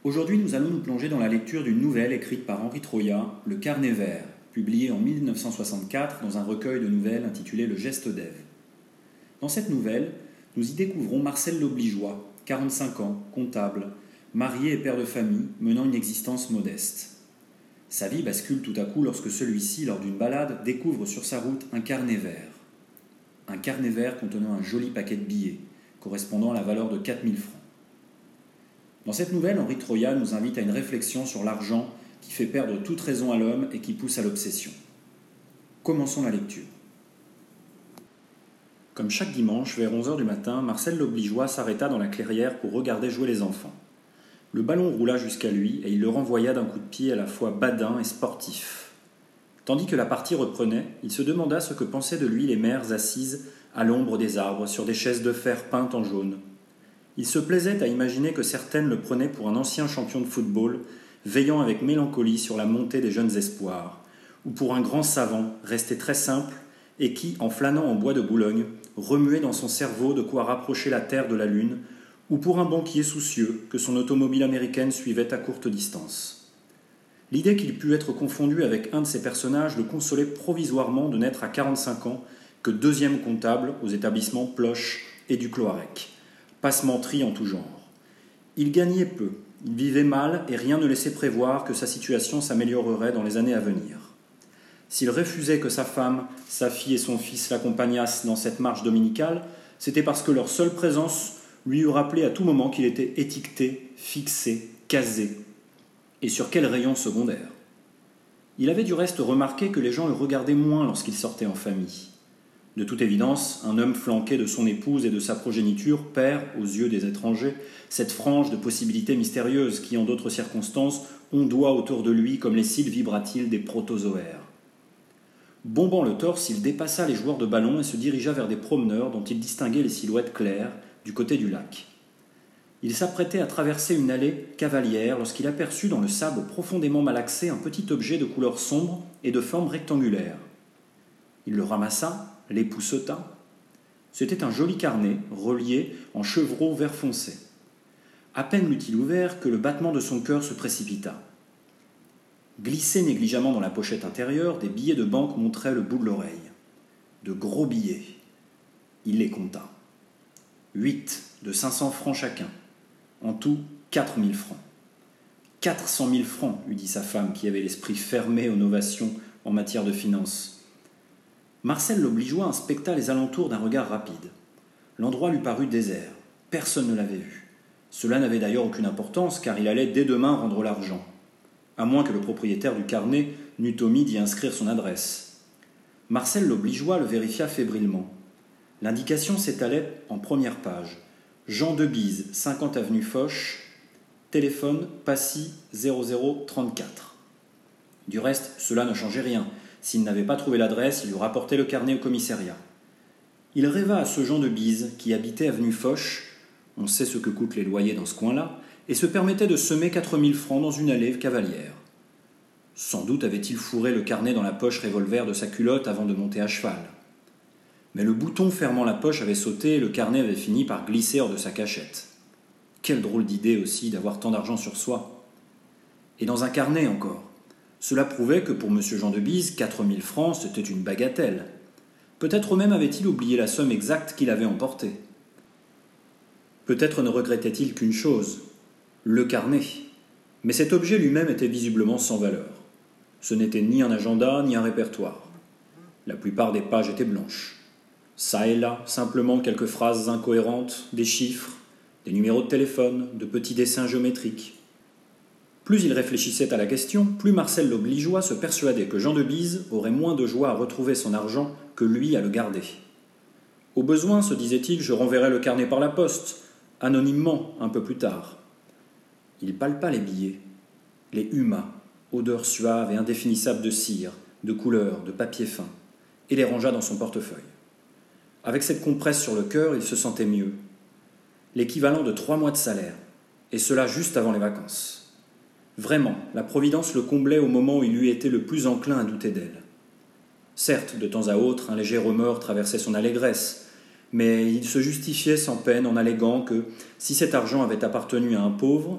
Aujourd'hui, nous allons nous plonger dans la lecture d'une nouvelle écrite par Henri Troyat, Le Carnet vert, publié en 1964 dans un recueil de nouvelles intitulé Le Geste d'Ève. Dans cette nouvelle, nous y découvrons Marcel l'Obligeois, 45 ans, comptable, marié et père de famille, menant une existence modeste. Sa vie bascule tout à coup lorsque celui-ci, lors d'une balade, découvre sur sa route un carnet vert. Un carnet vert contenant un joli paquet de billets, correspondant à la valeur de 4000 francs. Dans cette nouvelle, Henri Troyat nous invite à une réflexion sur l'argent qui fait perdre toute raison à l'homme et qui pousse à l'obsession. Commençons la lecture. Comme chaque dimanche, vers 11h du matin, Marcel l'Obligeois s'arrêta dans la clairière pour regarder jouer les enfants. Le ballon roula jusqu'à lui et il le renvoya d'un coup de pied à la fois badin et sportif. Tandis que la partie reprenait, il se demanda ce que pensaient de lui les mères assises à l'ombre des arbres sur des chaises de fer peintes en jaune. Il se plaisait à imaginer que certaines le prenaient pour un ancien champion de football, veillant avec mélancolie sur la montée des jeunes espoirs, ou pour un grand savant, resté très simple, et qui, en flânant en bois de Boulogne, remuait dans son cerveau de quoi rapprocher la Terre de la Lune, ou pour un banquier soucieux que son automobile américaine suivait à courte distance. L'idée qu'il pût être confondu avec un de ces personnages le consolait provisoirement de n'être à 45 ans que deuxième comptable aux établissements Ploche et du Cloarec. Passementerie en tout genre. Il gagnait peu, il vivait mal et rien ne laissait prévoir que sa situation s'améliorerait dans les années à venir. S'il refusait que sa femme, sa fille et son fils l'accompagnassent dans cette marche dominicale, c'était parce que leur seule présence lui eût rappelé à tout moment qu'il était étiqueté, fixé, casé. Et sur quel rayon secondaire ? Il avait du reste remarqué que les gens le regardaient moins lorsqu'il sortait en famille. De toute évidence, un homme flanqué de son épouse et de sa progéniture perd, aux yeux des étrangers, cette frange de possibilités mystérieuses qui, en d'autres circonstances, ondoient autour de lui comme les cils vibratiles des protozoaires. Bombant le torse, il dépassa les joueurs de ballon et se dirigea vers des promeneurs dont il distinguait les silhouettes claires du côté du lac. Il s'apprêtait à traverser une allée cavalière lorsqu'il aperçut dans le sable profondément malaxé un petit objet de couleur sombre et de forme rectangulaire. Il le ramassa, l'épousseta. C'était un joli carnet, relié en chevreau vert foncé. À peine l'eut-il ouvert que le battement de son cœur se précipita. Glissés négligemment dans la pochette intérieure, des billets de banque montraient le bout de l'oreille. De gros billets. Il les compta. 8 de 500 francs chacun. En tout, 4000 francs. 400 000 francs, eût dit sa femme, qui avait l'esprit fermé aux novations en matière de finances. Marcel l'Obligeois inspecta les alentours d'un regard rapide. L'endroit lui parut désert. Personne ne l'avait vu. Cela n'avait d'ailleurs aucune importance, car il allait dès demain rendre l'argent. À moins que le propriétaire du carnet n'eût omis d'y inscrire son adresse. Marcel l'Obligeois le vérifia fébrilement. L'indication s'étalait en première page. Jean Debise, 50 avenue Foch, téléphone Passy 0034. Du reste, cela ne changeait rien. S'il n'avait pas trouvé l'adresse, il lui rapportait le carnet au commissariat. Il rêva à ce Jean Debise qui habitait avenue Foch, on sait ce que coûtent les loyers dans ce coin-là, et se permettait de semer 4000 francs dans une allée cavalière. Sans doute avait-il fourré le carnet dans la poche revolver de sa culotte avant de monter à cheval. Mais le bouton fermant la poche avait sauté et le carnet avait fini par glisser hors de sa cachette. Quelle drôle d'idée aussi d'avoir tant d'argent sur soi. Et dans un carnet encore. Cela prouvait que pour M. Jean Debise, 4000 francs, c'était une bagatelle. Peut-être même avait-il oublié la somme exacte qu'il avait emportée. Peut-être ne regrettait-il qu'une chose, le carnet. Mais cet objet lui-même était visiblement sans valeur. Ce n'était ni un agenda, ni un répertoire. La plupart des pages étaient blanches. Ça et là, simplement quelques phrases incohérentes, des chiffres, des numéros de téléphone, de petits dessins géométriques. Plus il réfléchissait à la question, plus Marcel l'Obligeois se persuadait que Jean Debise aurait moins de joie à retrouver son argent que lui à le garder. Au besoin, se disait-il, je renverrai le carnet par la poste, anonymement, un peu plus tard. Il palpa les billets, les huma, odeur suave et indéfinissable de cire, de couleur, de papier fin, et les rangea dans son portefeuille. Avec cette compresse sur le cœur, il se sentait mieux. L'équivalent de 3 mois de salaire, et cela juste avant les vacances. Vraiment, la Providence le comblait au moment où il eût été le plus enclin à douter d'elle. Certes, de temps à autre, un léger remords traversait son allégresse, mais il se justifiait sans peine en alléguant que, si cet argent avait appartenu à un pauvre,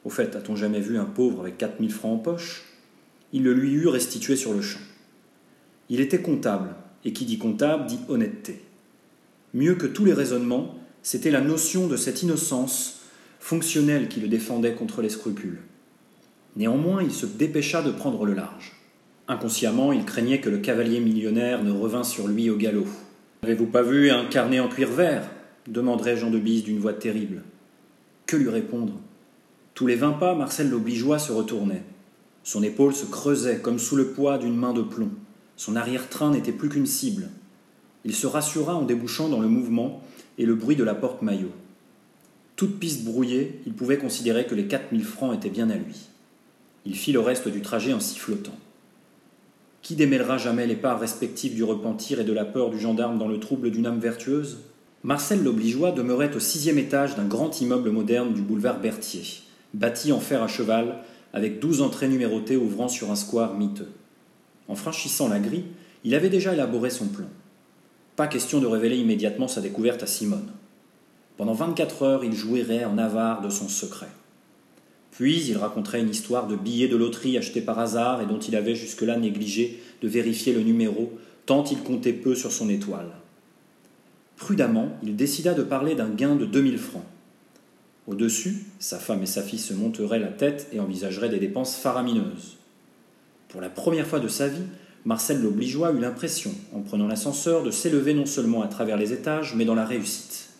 Au fait, a-t-on jamais vu un pauvre avec 4000 francs en poche ? Il le lui eut restitué sur le champ. Il était comptable, et qui dit comptable dit honnêteté. Mieux que tous les raisonnements, c'était la notion de cette innocence fonctionnelle qui le défendait contre les scrupules. Néanmoins, il se dépêcha de prendre le large. Inconsciemment, il craignait que le cavalier millionnaire ne revînt sur lui au galop. « N'avez-vous pas vu un carnet en cuir vert ?» demanderait Jean de Bise d'une voix terrible. Que lui répondre ? Tous les 20 pas, Marcel l'Obligeois se retournait. Son épaule se creusait comme sous le poids d'une main de plomb. Son arrière-train n'était plus qu'une cible. Il se rassura en débouchant dans le mouvement et le bruit de la porte Maillot. Toute piste brouillée, il pouvait considérer que les 4000 francs étaient bien à lui. Il fit le reste du trajet en sifflotant. Qui démêlera jamais les parts respectives du repentir et de la peur du gendarme dans le trouble d'une âme vertueuse ? Marcel l'Obligeois demeurait au 6e étage d'un grand immeuble moderne du boulevard Berthier, bâti en fer à cheval, avec 12 entrées numérotées ouvrant sur un square miteux. En franchissant la grille, il avait déjà élaboré son plan. Pas question de révéler immédiatement sa découverte à Simone. Pendant 24 heures, il jouirait en avare de son secret. Puis il raconterait une histoire de billets de loterie achetés par hasard et dont il avait jusque-là négligé de vérifier le numéro, tant il comptait peu sur son étoile. Prudemment, il décida de parler d'un gain de 2000 francs. Au-dessus, sa femme et sa fille se monteraient la tête et envisageraient des dépenses faramineuses. Pour la première fois de sa vie, Marcel l'Obligeois eut l'impression, en prenant l'ascenseur, de s'élever non seulement à travers les étages, mais dans la réussite.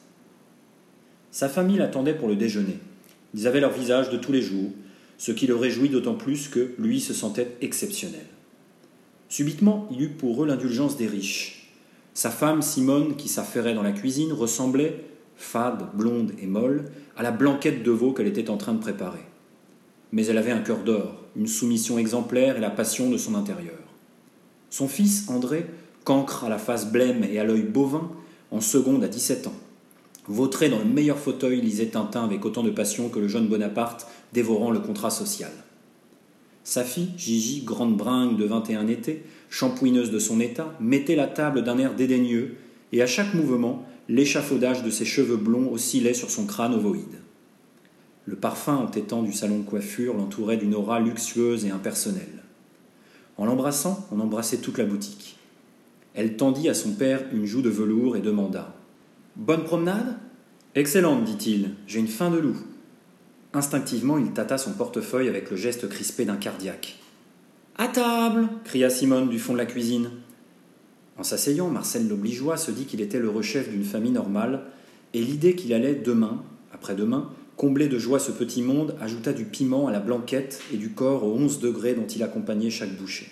Sa famille l'attendait pour le déjeuner. Ils avaient leur visage de tous les jours, ce qui le réjouit d'autant plus que lui se sentait exceptionnel. Subitement, il eut pour eux l'indulgence des riches. Sa femme, Simone, qui s'affairait dans la cuisine, ressemblait, fade, blonde et molle, à la blanquette de veau qu'elle était en train de préparer. Mais elle avait un cœur d'or, une soumission exemplaire et la passion de son intérieur. Son fils, André, cancre à la face blême et à l'œil bovin, en seconde à 17 ans. Vautré dans le meilleur fauteuil, lisait Tintin avec autant de passion que le jeune Bonaparte, dévorant le contrat social. Sa fille, Gigi, grande bringue de 21 étés, shampouineuse de son état, mettait la table d'un air dédaigneux, et à chaque mouvement, l'échafaudage de ses cheveux blonds oscillait sur son crâne ovoïde. Le parfum entêtant du salon de coiffure l'entourait d'une aura luxueuse et impersonnelle. En l'embrassant, on embrassait toute la boutique. Elle tendit à son père une joue de velours et demanda « Bonne promenade ?»« Excellente, dit-il, j'ai une faim de loup. » Instinctivement, il tâta son portefeuille avec le geste crispé d'un cardiaque. « À table !» cria Simone du fond de la cuisine. En s'asseyant, Marcel l'Obligeois se dit qu'il était l'heureux chef d'une famille normale, et l'idée qu'il allait demain, après-demain, combler de joie ce petit monde, ajouta du piment à la blanquette et du corps aux 11 degrés dont il accompagnait chaque bouchée.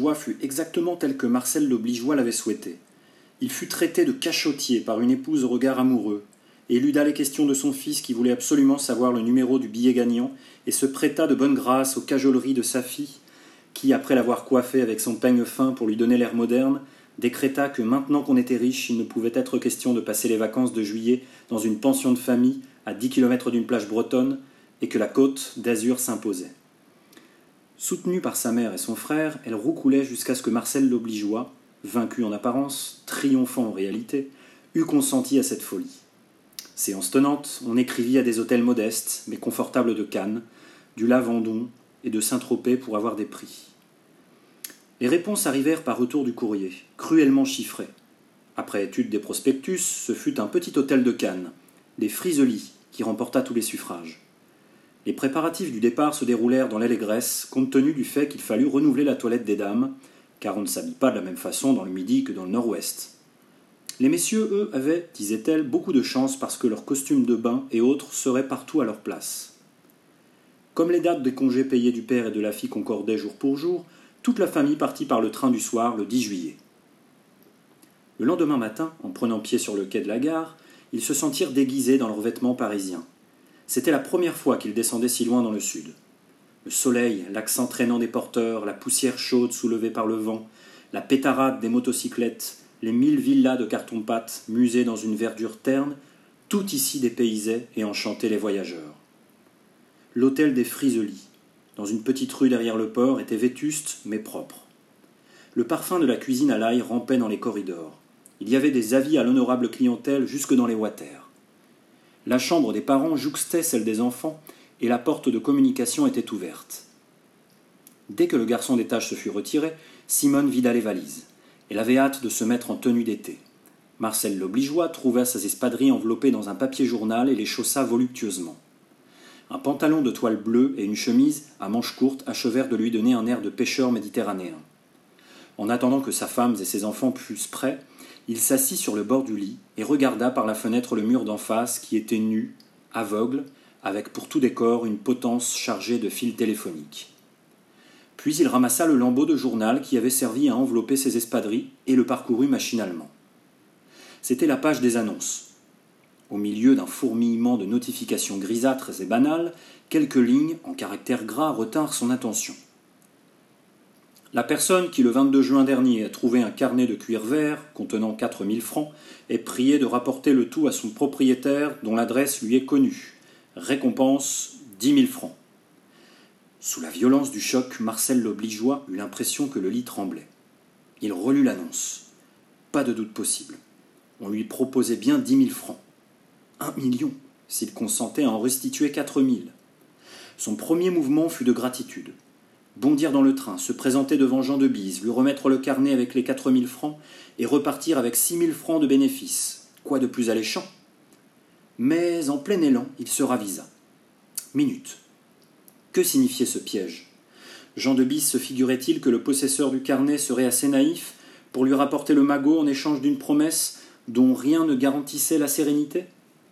l'Obligeois fut exactement tel que Marcel l'Obligeois l'avait souhaité. Il fut traité de cachotier par une épouse au regard amoureux, et éluda les questions de son fils qui voulait absolument savoir le numéro du billet gagnant, et se prêta de bonne grâce aux cajoleries de sa fille, qui, après l'avoir coiffée avec son peigne fin pour lui donner l'air moderne, décréta que maintenant qu'on était riche, il ne pouvait être question de passer les vacances de juillet dans une pension de famille à 10 kilomètres d'une plage bretonne, et que la côte d'Azur s'imposait. Soutenue par sa mère et son frère, elle roucoulait jusqu'à ce que Marcel l'Obligeois, vaincu en apparence, triomphant en réalité, eût consenti à cette folie. Séance tenante, on écrivit à des hôtels modestes, mais confortables de Cannes, du Lavandon et de Saint-Tropez pour avoir des prix. Les réponses arrivèrent par retour du courrier, cruellement chiffrées. Après étude des prospectus, ce fut un petit hôtel de Cannes, les Friselies, qui remporta tous les suffrages. Les préparatifs du départ se déroulèrent dans l'allégresse, compte tenu du fait qu'il fallut renouveler la toilette des dames, car on ne s'habille pas de la même façon dans le Midi que dans le Nord-Ouest. Les messieurs, eux, avaient, disait-elle, beaucoup de chance parce que leurs costumes de bain et autres seraient partout à leur place. Comme les dates des congés payés du père et de la fille concordaient jour pour jour, toute la famille partit par le train du soir, le 10 juillet. Le lendemain matin, en prenant pied sur le quai de la gare, ils se sentirent déguisés dans leurs vêtements parisiens. C'était la première fois qu'ils descendaient si loin dans le sud. Le soleil, l'accent traînant des porteurs, la poussière chaude soulevée par le vent, la pétarade des motocyclettes, les 1000 villas de carton-pâte musées dans une verdure terne, tout ici dépaysait et enchantait les voyageurs. L'hôtel des Friselies, dans une petite rue derrière le port, était vétuste mais propre. Le parfum de la cuisine à l'ail rampait dans les corridors. Il y avait des avis à l'honorable clientèle jusque dans les water. La chambre des parents jouxtait celle des enfants et la porte de communication était ouverte. Dès que le garçon d'étage se fut retiré, Simone vida les valises. Elle avait hâte de se mettre en tenue d'été. Marcel l'Obligeois trouva ses espadrilles enveloppées dans un papier journal et les chaussa voluptueusement. Un pantalon de toile bleue et une chemise à manches courtes achevèrent de lui donner un air de pêcheur méditerranéen. En attendant que sa femme et ses enfants fussent prêts, il s'assit sur le bord du lit et regarda par la fenêtre le mur d'en face qui était nu, aveugle, avec pour tout décor une potence chargée de fils téléphoniques. Puis il ramassa le lambeau de journal qui avait servi à envelopper ses espadrilles et le parcourut machinalement. C'était la page des annonces. Au milieu d'un fourmillement de notifications grisâtres et banales, quelques lignes, en caractères gras, retinrent son attention. La personne qui, le 22 juin dernier, a trouvé un carnet de cuir vert contenant 4000 francs est priée de rapporter le tout à son propriétaire dont l'adresse lui est connue. Récompense 10 000 francs. Sous la violence du choc, Marcel l'Obligeois eut l'impression que le lit tremblait. Il relut l'annonce. Pas de doute possible. On lui proposait bien 10 000 francs. 1 million, s'il consentait à en restituer 4 000. Son premier mouvement fut de gratitude. Bondir dans le train, se présenter devant Jean de Bise, lui remettre le carnet avec les 4 000 francs et repartir avec 6 000 francs de bénéfice. Quoi de plus alléchant ? Mais en plein élan, il se ravisa. Minute. Que signifiait ce piège ? Jean de Bise se figurait-il que le possesseur du carnet serait assez naïf pour lui rapporter le magot en échange d'une promesse dont rien ne garantissait la sérénité ?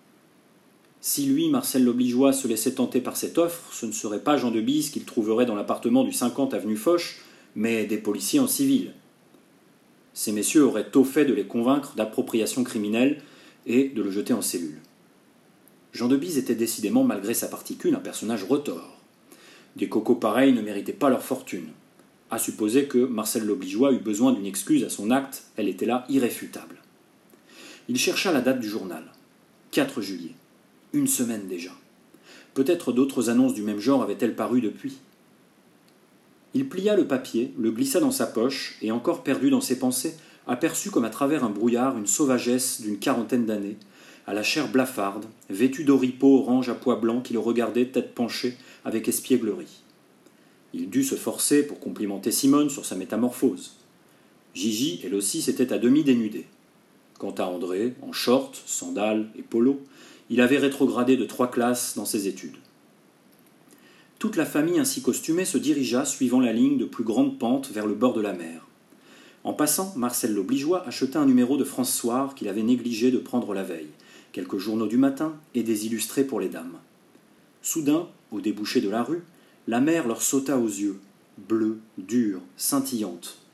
Si lui, Marcel l'Obligeois, se laissait tenter par cette offre, ce ne serait pas Jean de Bise qu'il trouverait dans l'appartement du 50 avenue Foch, mais des policiers en civil. Ces messieurs auraient tôt fait de les convaincre d'appropriation criminelle et de le jeter en cellule. Jean de Bise était décidément, malgré sa particule, un personnage retors. Des cocos pareils ne méritaient pas leur fortune. À supposer que Marcel l'Obligeois eût besoin d'une excuse à son acte, elle était là irréfutable. Il chercha la date du journal. 4 juillet. 1 semaine déjà. Peut-être d'autres annonces du même genre avaient-elles paru depuis. Il plia le papier, le glissa dans sa poche, et encore perdu dans ses pensées, aperçut comme à travers un brouillard une sauvagesse d'une 40aine d'années, à la chair blafarde, vêtue d'oripeaux orange à pois blancs qui le regardait tête penchée avec espièglerie. Il dut se forcer pour complimenter Simone sur sa métamorphose. Gigi, elle aussi, s'était à demi dénudée. Quant à André, en short, sandales et polo, il avait rétrogradé de 3 classes dans ses études. Toute la famille ainsi costumée se dirigea suivant la ligne de plus grande pente vers le bord de la mer. En passant, Marcel l'Obligeois acheta un numéro de France Soir qu'il avait négligé de prendre la veille, quelques journaux du matin et des illustrés pour les dames. Soudain, au débouché de la rue, la mer leur sauta aux yeux, bleue, dure, scintillante.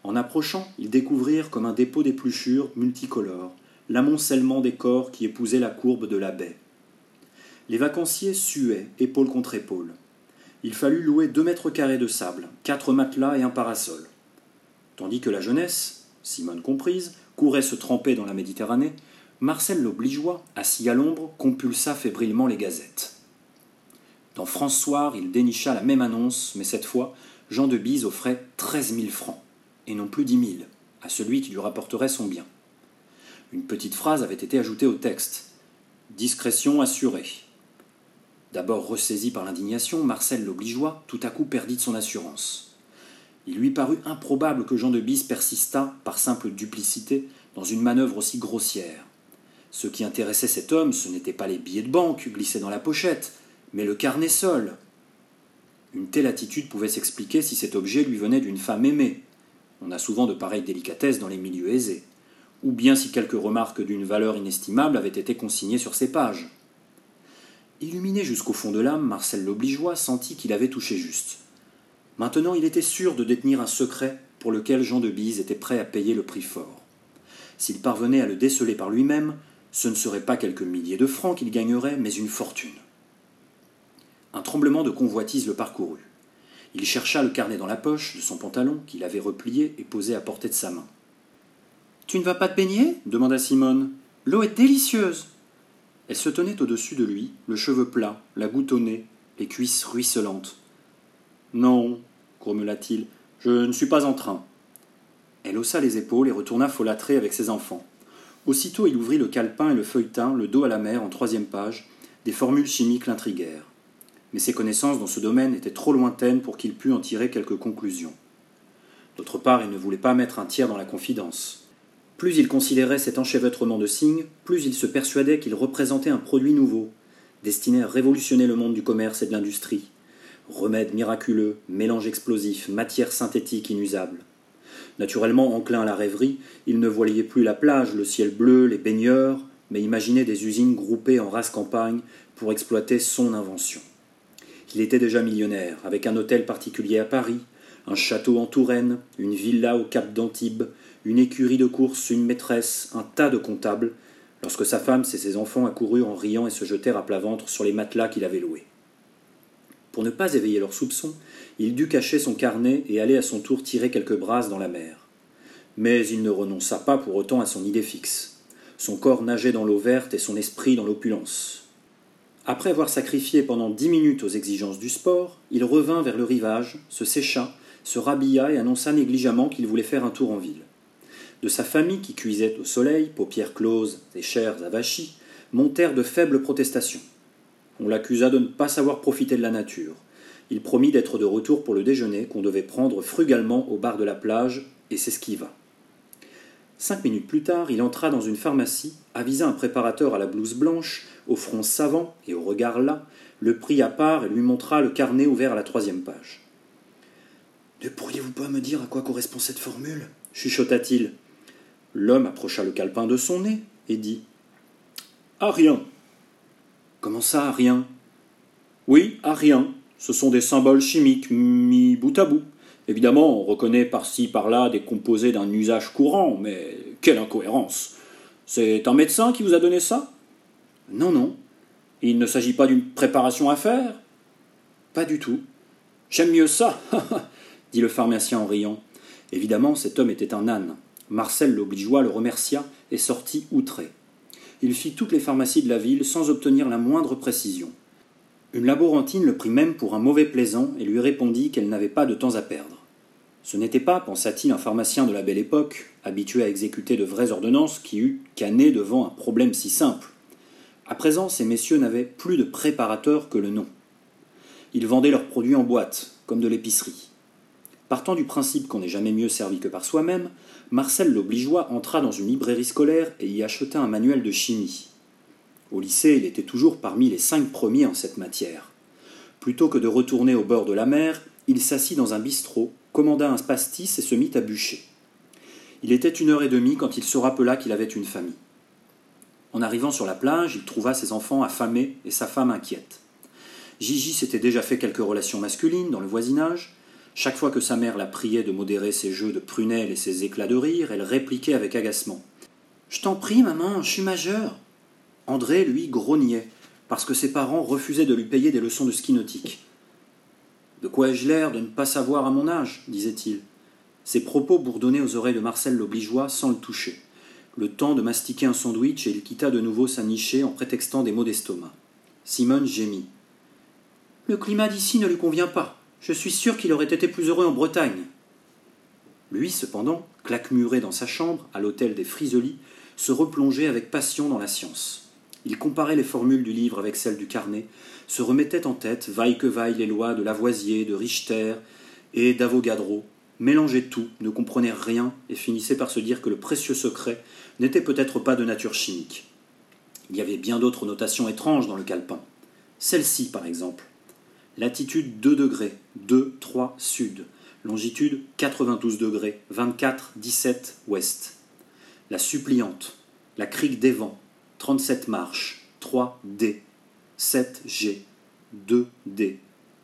En approchant, ils découvrirent comme un dépôt d'épluchures multicolores l'amoncellement des corps qui épousaient la courbe de la baie. Les vacanciers suaient, épaule contre épaule. Il fallut louer 2 mètres carrés de sable, 4 matelas et un parasol. Tandis que la jeunesse, Simone comprise, courait se tremper dans la Méditerranée, Marcel l'Obligeois, assis à l'ombre, compulsa fébrilement les gazettes. Dans France Soir, il dénicha la même annonce, mais cette fois, Jean de Bise offrait 13 000 francs, et non plus 10 000, à celui qui lui rapporterait son bien. Une petite phrase avait été ajoutée au texte. « Discrétion assurée ». D'abord ressaisi par l'indignation, Marcel l'Obligeois tout à coup perdit de son assurance. Il lui parut improbable que Jean de Bise persistât, par simple duplicité, dans une manœuvre aussi grossière. Ce qui intéressait cet homme, ce n'étaient pas les billets de banque glissés dans la pochette, mais le carnet seul. Une telle attitude pouvait s'expliquer si cet objet lui venait d'une femme aimée. On a souvent de pareilles délicatesses dans les milieux aisés. Ou bien si quelques remarques d'une valeur inestimable avaient été consignées sur ces pages. Illuminé jusqu'au fond de l'âme, Marcel l'Obligeois sentit qu'il avait touché juste. Maintenant, il était sûr de détenir un secret pour lequel Jean de Bise était prêt à payer le prix fort. S'il parvenait à le déceler par lui-même, ce ne serait pas quelques milliers de francs qu'il gagnerait, mais une fortune. Un tremblement de convoitise le parcourut. Il chercha le carnet dans la poche de son pantalon, qu'il avait replié et posé à portée de sa main. « Tu ne vas pas te baigner » demanda Simone. « L'eau est délicieuse !» Elle se tenait au-dessus de lui, le cheveu plat, la goutte au nez, les cuisses ruisselantes. « Non, grommela-t-il, je ne suis pas en train. » Elle haussa les épaules et retourna folâtrer avec ses enfants. Aussitôt il ouvrit le calepin et le feuilleta, le dos à la mer, en 3e page. Des formules chimiques l'intriguèrent. Mais ses connaissances dans ce domaine étaient trop lointaines pour qu'il pût en tirer quelques conclusions. D'autre part, il ne voulait pas mettre un tiers dans la confidence. Plus il considérait cet enchevêtrement de signes, plus il se persuadait qu'il représentait un produit nouveau, destiné à révolutionner le monde du commerce et de l'industrie. Remède miraculeux, mélange explosif, matière synthétique inusable. Naturellement enclin à la rêverie, il ne voyait plus la plage, le ciel bleu, les baigneurs, mais imaginait des usines groupées en race campagne pour exploiter son invention. Il était déjà millionnaire, avec un hôtel particulier à Paris, un château en Touraine, une villa au cap d'Antibes, une écurie de course, une maîtresse, un tas de comptables, lorsque sa femme et ses enfants accoururent en riant et se jetèrent à plat ventre sur les matelas qu'il avait loués. Pour ne pas éveiller leurs soupçons, il dut cacher son carnet et aller à son tour tirer quelques brasses dans la mer. Mais il ne renonça pas pour autant à son idée fixe. Son corps nageait dans l'eau verte et son esprit dans l'opulence. Après avoir sacrifié pendant 10 minutes aux exigences du sport, il revint vers le rivage, se sécha, se rhabilla et annonça négligemment qu'il voulait faire un tour en ville. De sa famille qui cuisait au soleil, paupières closes et chairs avachis, montèrent de faibles protestations. On l'accusa de ne pas savoir profiter de la nature. Il promit d'être de retour pour le déjeuner qu'on devait prendre frugalement au bar de la plage et s'esquiva. 5 minutes plus tard, il entra dans une pharmacie, avisa un préparateur à la blouse blanche, au front savant et au regard las, le prit à part et lui montra le carnet ouvert à la 3e page. « Ne pourriez-vous pas me dire à quoi correspond cette formule » chuchota-t-il. L'homme approcha le calepin de son nez et dit « À rien !»« Comment ça, à rien ?»« Oui, à rien. Ce sont des symboles chimiques mis bout à bout. Évidemment, on reconnaît par-ci par-là des composés d'un usage courant, mais quelle incohérence! C'est un médecin qui vous a donné ça ?»« Non, non. Il ne s'agit pas d'une préparation à faire ?»« Pas du tout. »« J'aime mieux ça, dit le pharmacien en riant. Évidemment, cet homme était un âne. Marcel l'Obligeois le remercia et sortit outré. Il fit toutes les pharmacies de la ville sans obtenir la moindre précision. Une laborantine le prit même pour un mauvais plaisant et lui répondit qu'elle n'avait pas de temps à perdre. Ce n'était pas, pensa-t-il, un pharmacien de la belle époque, habitué à exécuter de vraies ordonnances, qui eût cané devant un problème si simple. À présent, ces messieurs n'avaient plus de préparateur que le nom. Ils vendaient leurs produits en boîte, comme de l'épicerie. Partant du principe qu'on n'est jamais mieux servi que par soi-même, Marcel l'Obligeois entra dans une librairie scolaire et y acheta un manuel de chimie. Au lycée, il était toujours parmi les 5 premiers en cette matière. Plutôt que de retourner au bord de la mer, il s'assit dans un bistrot, commanda un pastis et se mit à bûcher. Il était 1h30 quand il se rappela qu'il avait une famille. En arrivant sur la plage, il trouva ses enfants affamés et sa femme inquiète. Gigi s'était déjà fait quelques relations masculines dans le voisinage. Chaque fois que sa mère la priait de modérer ses jeux de prunelle et ses éclats de rire, elle répliquait avec agacement. « Je t'en prie, maman, je suis majeure. » André, lui, grognait, parce que ses parents refusaient de lui payer des leçons de ski nautique. « De quoi ai-je l'air de ne pas savoir à mon âge ?» disait-il. Ces propos bourdonnaient aux oreilles de Marcel l'Obligeois sans le toucher. Le temps de mastiquer un sandwich et il quitta de nouveau sa nichée en prétextant des maux d'estomac. Simone gémit. « Le climat d'ici ne lui convient pas. Je suis sûr qu'il aurait été plus heureux en Bretagne. » Lui, cependant, claquemuré dans sa chambre, à l'hôtel des Friselies, se replongeait avec passion dans la science. Il comparait les formules du livre avec celles du carnet, se remettait en tête, vaille que vaille, les lois de Lavoisier, de Richter et d'Avogadro, mélangeait tout, ne comprenait rien et finissait par se dire que le précieux secret n'était peut-être pas de nature chimique. Il y avait bien d'autres notations étranges dans le calepin. Celle-ci, par exemple. Latitude 2 degrés, 2, 3 sud. Longitude 92 degrés, 24, 17 ouest. La suppliante, la crique des vents, 37 marches, 3 D, 7 G, 2 D.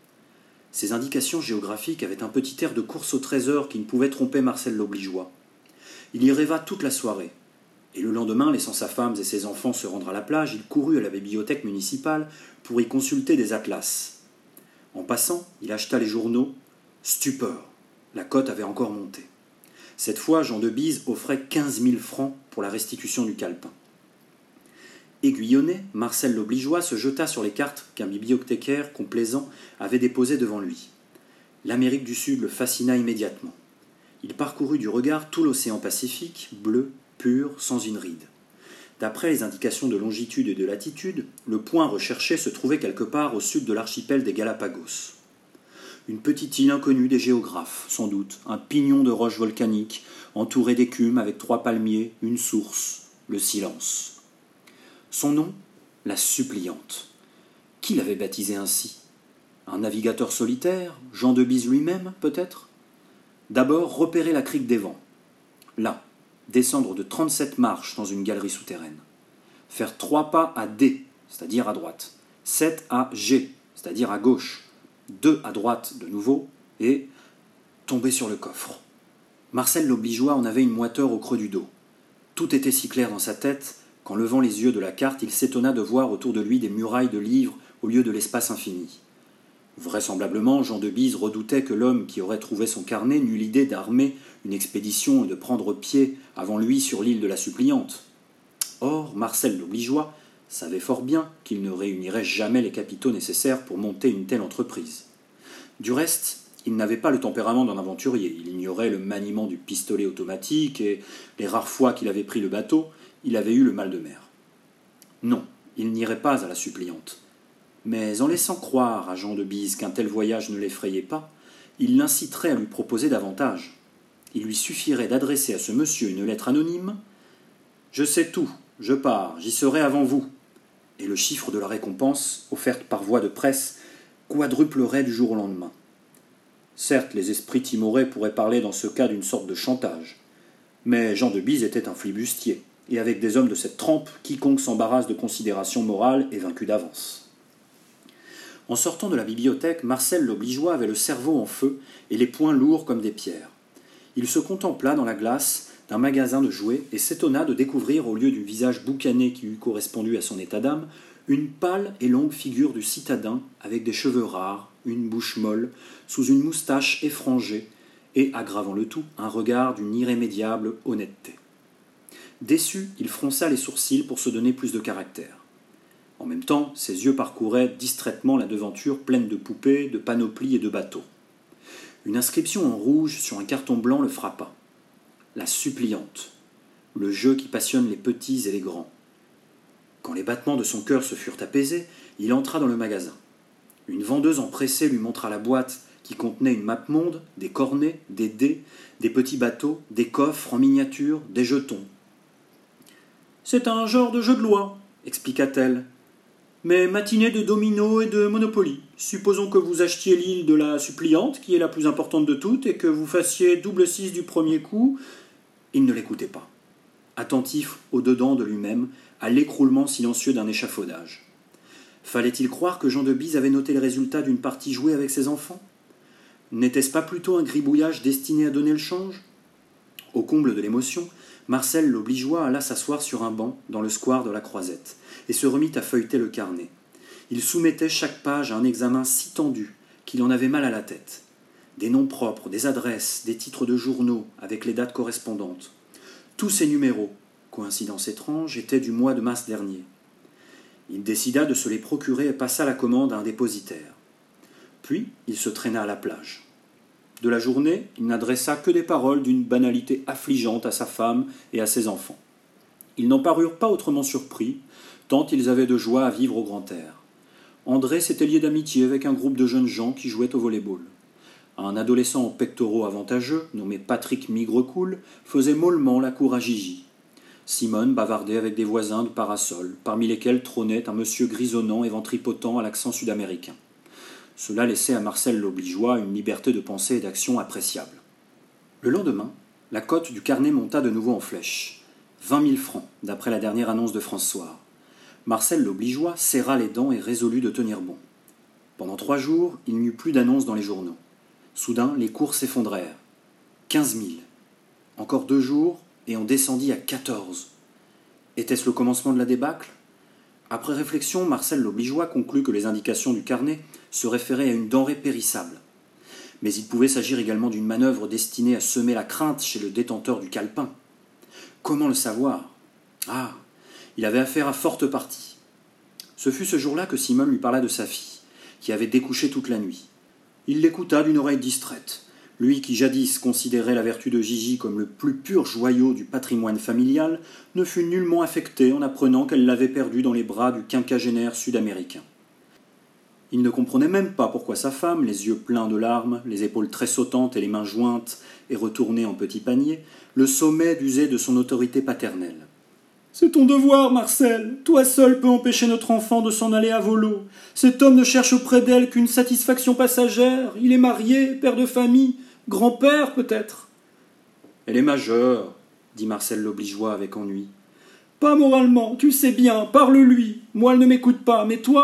Ces indications géographiques avaient un petit air de course au trésor qui ne pouvait tromper Marcel l'Obligeois. Il y rêva toute la soirée. Et le lendemain, laissant sa femme et ses enfants se rendre à la plage, il courut à la bibliothèque municipale pour y consulter des atlas. En passant, il acheta les journaux. Stupeur, la cote avait encore monté. Cette fois, Jean de Bise offrait 15 000 francs pour la restitution du calepin. Aiguillonné, Marcel l'Obligeois se jeta sur les cartes qu'un bibliothécaire complaisant avait déposées devant lui. L'Amérique du Sud le fascina immédiatement. Il parcourut du regard tout l'océan Pacifique, bleu, pur, sans une ride. D'après les indications de longitude et de latitude, le point recherché se trouvait quelque part au sud de l'archipel des Galapagos. Une petite île inconnue des géographes, sans doute, un pignon de roches volcaniques, entouré d'écume avec 3 palmiers, une source, le silence. Son nom, la suppliante. Qui l'avait baptisé ainsi? Un navigateur solitaire, Jean de Bise lui-même, peut-être? D'abord, repérer la crique des vents. Là, descendre de 37 marches dans une galerie souterraine. Faire 3 pas à D, c'est-à-dire à droite. 7 à G, c'est-à-dire à gauche. 2 à droite de nouveau, et tomber sur le coffre. Marcel l'Obligeois en avait une moiteur au creux du dos. Tout était si clair dans sa tête qu'en levant les yeux de la carte, il s'étonna de voir autour de lui des murailles de livres au lieu de l'espace infini. Vraisemblablement, Jean de Bise redoutait que l'homme qui aurait trouvé son carnet n'eût l'idée d'armer une expédition et de prendre pied avant lui sur l'île de la Suppliante. Or, Marcel l'Obligeois savait fort bien qu'il ne réunirait jamais les capitaux nécessaires pour monter une telle entreprise. Du reste, il n'avait pas le tempérament d'un aventurier, il ignorait le maniement du pistolet automatique et les rares fois qu'il avait pris le bateau, il avait eu le mal de mer. Non, il n'irait pas à la Suppliante. Mais en laissant croire à Jean de Bise qu'un tel voyage ne l'effrayait pas, il l'inciterait à lui proposer davantage. Il lui suffirait d'adresser à ce monsieur une lettre anonyme « Je sais tout, je pars, j'y serai avant vous », et le chiffre de la récompense, offerte par voie de presse, quadruplerait du jour au lendemain. Certes, les esprits timorés pourraient parler dans ce cas d'une sorte de chantage, mais Jean de Bise était un flibustier, et avec des hommes de cette trempe, quiconque s'embarrasse de considérations morales est vaincu d'avance. En sortant de la bibliothèque, Marcel l'Obligeois avait le cerveau en feu et les poings lourds comme des pierres. Il se contempla dans la glace d'un magasin de jouets et s'étonna de découvrir, au lieu du visage boucané qui eût correspondu à son état d'âme, une pâle et longue figure du citadin avec des cheveux rares, une bouche molle, sous une moustache effrangée et, aggravant le tout, un regard d'une irrémédiable honnêteté. Déçu, il fronça les sourcils pour se donner plus de caractère. En même temps, ses yeux parcouraient distraitement la devanture pleine de poupées, de panoplies et de bateaux. Une inscription en rouge sur un carton blanc le frappa. La suppliante, le jeu qui passionne les petits et les grands. Quand les battements de son cœur se furent apaisés, il entra dans le magasin. Une vendeuse empressée lui montra la boîte qui contenait une map monde, des cornets, des dés, des petits bateaux, des coffres en miniature, des jetons. « C'est un genre de jeu de loi, expliqua-t-elle. Mais matinée de domino et de Monopoly. Supposons que vous achetiez l'île de la suppliante, qui est la plus importante de toutes, et que vous fassiez double 6 du premier coup. » Il ne l'écoutait pas, attentif au-dedans de lui-même, à l'écroulement silencieux d'un échafaudage. Fallait-il croire que Jean de Bise avait noté les résultats d'une partie jouée avec ses enfants? N'était-ce pas plutôt un gribouillage destiné à donner le change? Au comble de l'émotion, Marcel l'Obligeois alla s'asseoir sur un banc dans le square de la Croisette et se remit à feuilleter le carnet. Il soumettait chaque page à un examen si tendu qu'il en avait mal à la tête. Des noms propres, des adresses, des titres de journaux avec les dates correspondantes. Tous ces numéros, coïncidence étrange, étaient du mois de mars dernier. Il décida de se les procurer et passa la commande à un dépositaire. Puis il se traîna à la plage. De la journée, il n'adressa que des paroles d'une banalité affligeante à sa femme et à ses enfants. Ils n'en parurent pas autrement surpris, tant ils avaient de joie à vivre au grand air. André s'était lié d'amitié avec un groupe de jeunes gens qui jouaient au volley-ball. Un adolescent aux pectoraux avantageux, nommé Patrick Migrecoul, faisait mollement la cour à Gigi. Simone bavardait avec des voisins de parasol, parmi lesquels trônait un monsieur grisonnant et ventripotent à l'accent sud-américain. Cela laissait à Marcel l'Obligeois une liberté de pensée et d'action appréciable. Le lendemain, la cote du carnet monta de nouveau en flèche. 20 000 francs, d'après la dernière annonce de François. Marcel l'Obligeois serra les dents et résolut de tenir bon. Pendant 3 jours, il n'y eut plus d'annonces dans les journaux. Soudain, les cours s'effondrèrent. 15 000. Encore 2 jours, et on descendit à 14. Était-ce le commencement de la débâcle? Après réflexion, Marcel l'Obligeois conclut que les indications du carnet se référaient à une denrée périssable. Mais il pouvait s'agir également d'une manœuvre destinée à semer la crainte chez le détenteur du calepin. Comment le savoir? Ah, il avait affaire à forte partie. Ce fut ce jour-là que Simone lui parla de sa fille, qui avait découché toute la nuit. Il l'écouta d'une oreille distraite. Lui qui jadis considérait la vertu de Gigi comme le plus pur joyau du patrimoine familial, ne fut nullement affecté en apprenant qu'elle l'avait perdu dans les bras du quinquagénaire sud-américain. Il ne comprenait même pas pourquoi sa femme, les yeux pleins de larmes, les épaules tressautantes et les mains jointes et retournées en petits paniers, le sommait d'user de son autorité paternelle. « C'est ton devoir, Marcel. Toi seul peux empêcher notre enfant de s'en aller à volo. Cet homme ne cherche auprès d'elle qu'une satisfaction passagère. Il est marié, père de famille, grand-père peut-être. »« Elle est majeure, » dit Marcel l'Obligeois avec ennui. « Pas moralement, tu sais bien, parle-lui. Moi, elle ne m'écoute pas, mais toi. »